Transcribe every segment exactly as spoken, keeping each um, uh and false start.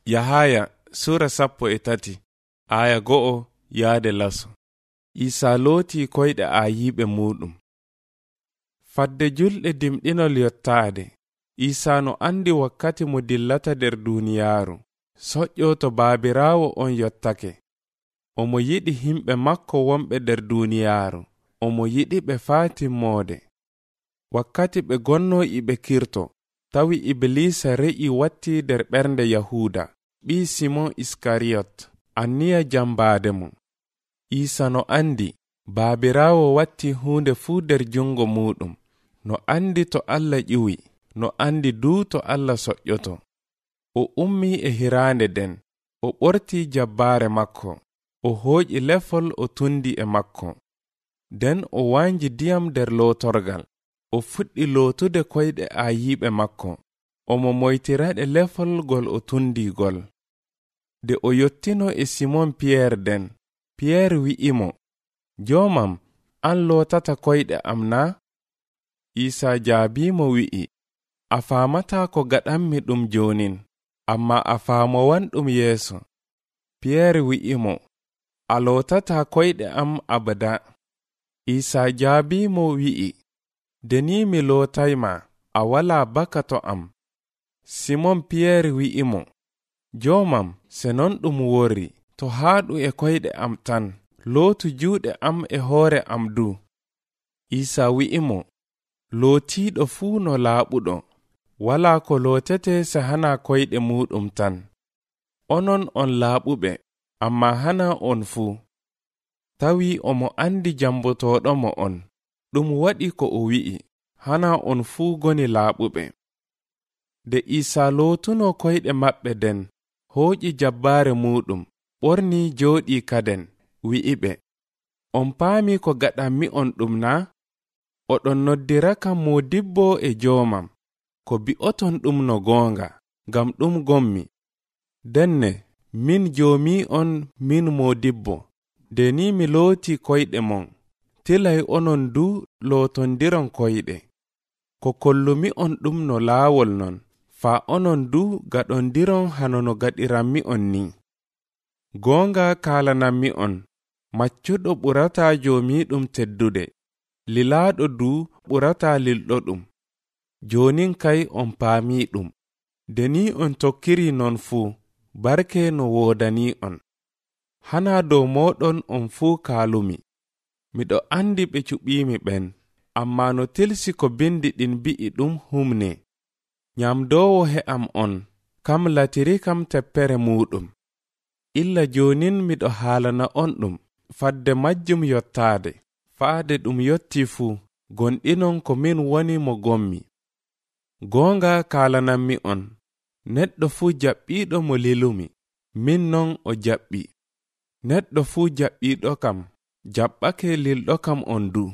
Yahaya sura sappo e tati aya go'o yaade laso. Isa looti koyɗe ayiɓe muɗum. Fadde julɗe dimɗinol yottaade, Isa no andi wakkati mo dillata nder duniyaaru, soƴƴo to baabiraawo on yottake. Omo yiɗi himɓe makko wonɓe nder duniyaaru, omo yiɗi ɓe faa timmoode. Wakkati ɓe gonno iɓe kirto, tawi Iblisa re'i watti nder ɓernde Yahuda, ɓii Simon Iskariyot, anniya jambaade mo. Isa no andi baabiraawo watti huunde fuu nder jungo muɗum, no andi to Allah ƴiwi, no andi duu to Allah soƴƴoto. O ummi e hiraande den, o ɓorti jabbaare makko, o hooƴi lefol o tundi e makko. Den o waanji diyam nder lootorgal, o fuɗɗi lootude koyɗe ayiɓe makko, omo moytiraɗe lefol gol o tundi gol. De o yottino e Simon Piyeer den, Piyeer wi'imo, Joomam, an lootata koyɗe am na? Isa jaabiimo wi'i, a faamata ko gaɗanmi ɗum jonin, amma a faamowan ɗum yeeso. Piyeer wi'imo, a lootata koyɗe am abada. Isa jaabiimo wi'i, deni mi lootayma, a wala baka to am. Simon Piyeer wi'imo, Joomam, se non ɗum wori, to haaɗu e koyɗe am tan, lootu juuɗe am e hoore am du. Isa wi'imo, lootiiɗo fuu no laaɓuɗo, wala ko lootete se hana koyɗe muɗum tan. Onon on laaɓuɓe, amma hana on fuu. Tawi omo andi jambotoɗomo on, ɗum waɗi ko o wi'i, hana on fuu goni laaɓuɓe. De Isa lootuno koyɗe maɓɓe den, hooƴi jabbaare muɗum, ɓorni jooɗi kaden, wi'iɓe, on paami ko gaɗanmi on ɗum na? Oɗon noddira kam modibbo e joomam, ko bi'oton ɗum no goonga, ngam ɗum gommi. Denne, min joomi on min modibbo, de ni mi looti koyɗe mon, tilay onon du lootondiron koyɗe. Ko kollumi on ɗum no laawol non, faa onon du gaɗondiron hano no gaɗiranmi on ni. Goonga kaalananmi on, maccuɗo ɓurata joomiɗum teddude, lilaaɗo du ɓurata lilɗo ɗum. Jonin kay on paami ɗum, deni on tokkiri non fuu, barke no woodani on. Hana dow moɗon on fuu kaalumi. Miɗo andi ɓe cuɓiimi ɓen, amma no tilsi ko bindi ɗin bi'i ɗum humne. Nyamdowo he'am on, kam latiri kam teppere muɗum. Illa jonin miɗo haalana on ɗum, fadde majjum yottaade, faade ɗum yotti fuu, gonɗinon ko min woni mo gommi. Goonga kaalananmi on, neɗɗo fuu jaɓɓiiɗo mo lilumi, min non o jaɓɓi. Neɗɗo fuu jaɓɓiiɗo kam, jaɓɓake lilɗo kam on du.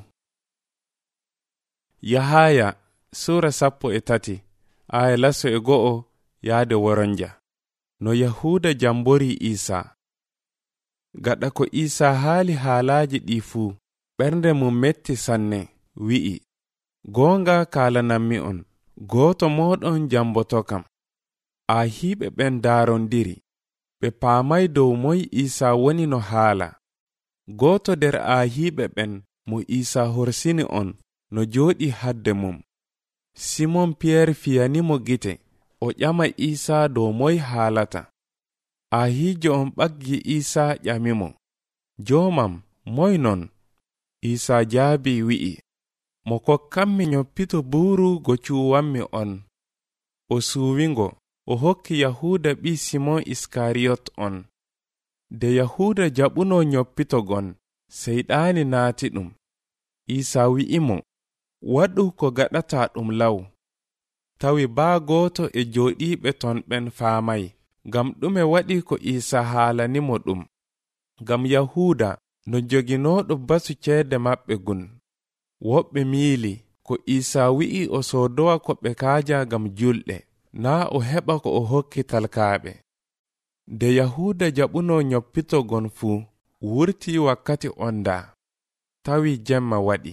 Yahaya sura sappo e tati aya laso e go'o yaade woronja. No Yahuda jambori Isa. Gaɗa ko Isa haali haalaaji ɗi fuu, ɓernde mum metti sanne, wi'i, goonga kaalananmi on, gooto moɗon jamboto kam. Ahiiɓe ɓen daarondiri, ɓe paamay dow moy Isa woni no haala. Gooto nder ahiiɓe ɓen mo Isa horsini on, no jooɗi hadde mum. Simon Piyeer fiyanimo gite, o ƴama Isa dow moy haalata. Ahiijo on ɓaggi Isa ƴamimo, Joomam, moy non? Isa jaabi wi'i, mo kokkanmi nyoppito buuru go cuuwanmi on. O suuwingo, o hokki Yahuda ɓii Simon Iskariyot on. De Yahuda jaɓuno nyoppitogon, seyɗaani naati ɗum. Isa wi'imo, waɗu ko gaɗata ɗum law. Tawi baa gooto e jooɗiiɓe ton ɓen faamay, ngam ɗume waɗi ko Isa haalanimo ɗum. Ngam Yahuda no joginooɗo basu ceede maɓɓe gun. Woɓɓe miili ko Isa wi'i o soodowa ko ɓe kaaja ngam julɗe, naa o heɓa ko o hokki talkaaɓe. De Yahuda jaɓuno nyoppitogon fuu, wurti wakkati onda, tawi jemma waɗi.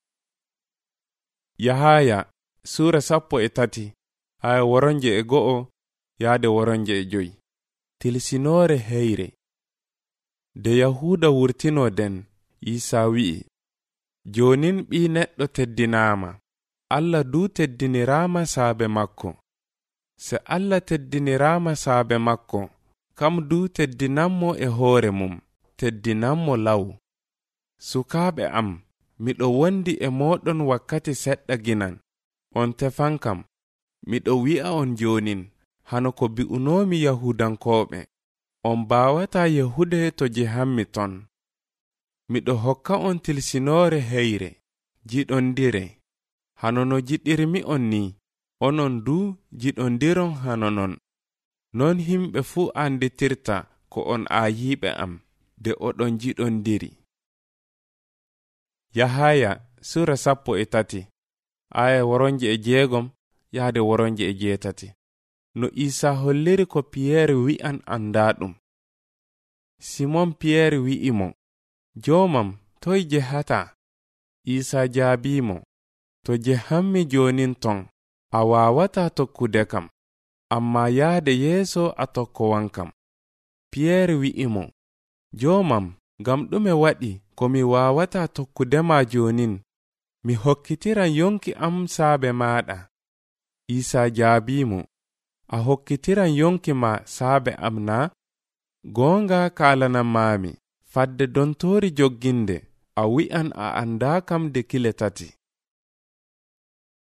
Yahaya sura sappo e tati aya woronje e go'o yaade woronje e joyi. tilsinore heyre. De Yahuda wurtino den, Isa wi'i, jonin ɓi neɗɗo teddinama, Allah du teddinirama saabe makko. Se Allah teddinirama saabe makko, kam du teddinammo e hoore mum, teddinammo law. Sukaaɓe am, miɗo wondi e moɗon wakkati seɗɗa ginan. On tefan kam, miɗo wi'a on jonin, hano ko bi'unomi Yahudankooɓe, on baawata Yahude to jehammi ton. Miɗo hokka on tilsinore heyre, jiɗondire, hano no jiɗirmi on ni, onon du jiɗondiron hano non. Non himɓe fuu anditirta ko on aayiɓe am, de oɗon jiɗondiri. Yahaya sura sappo e tati, aya woronje e jeegom yaade woronje e jeetati. No Isa holliri ko Piyere wi'an andaɗum. Simon Piyere wi'imo, Joomam, toy jehata? Isa jaabimo, to jehammi jonin ton, a wawata tokkude kam, amma yaade yeeso a tokkowan kam. Piyere wi'imo, Joomam, gam ɗume waɗi ko mi wawata tokkudema jonin? Mi hokkitiran yonki am saabe maɗa. Isa jaabimo, a hokkitiran yonki ma saabe am na? Gonga kalanan mami, fadde dontori jogginde, a wi'an a anda kam de kile tati.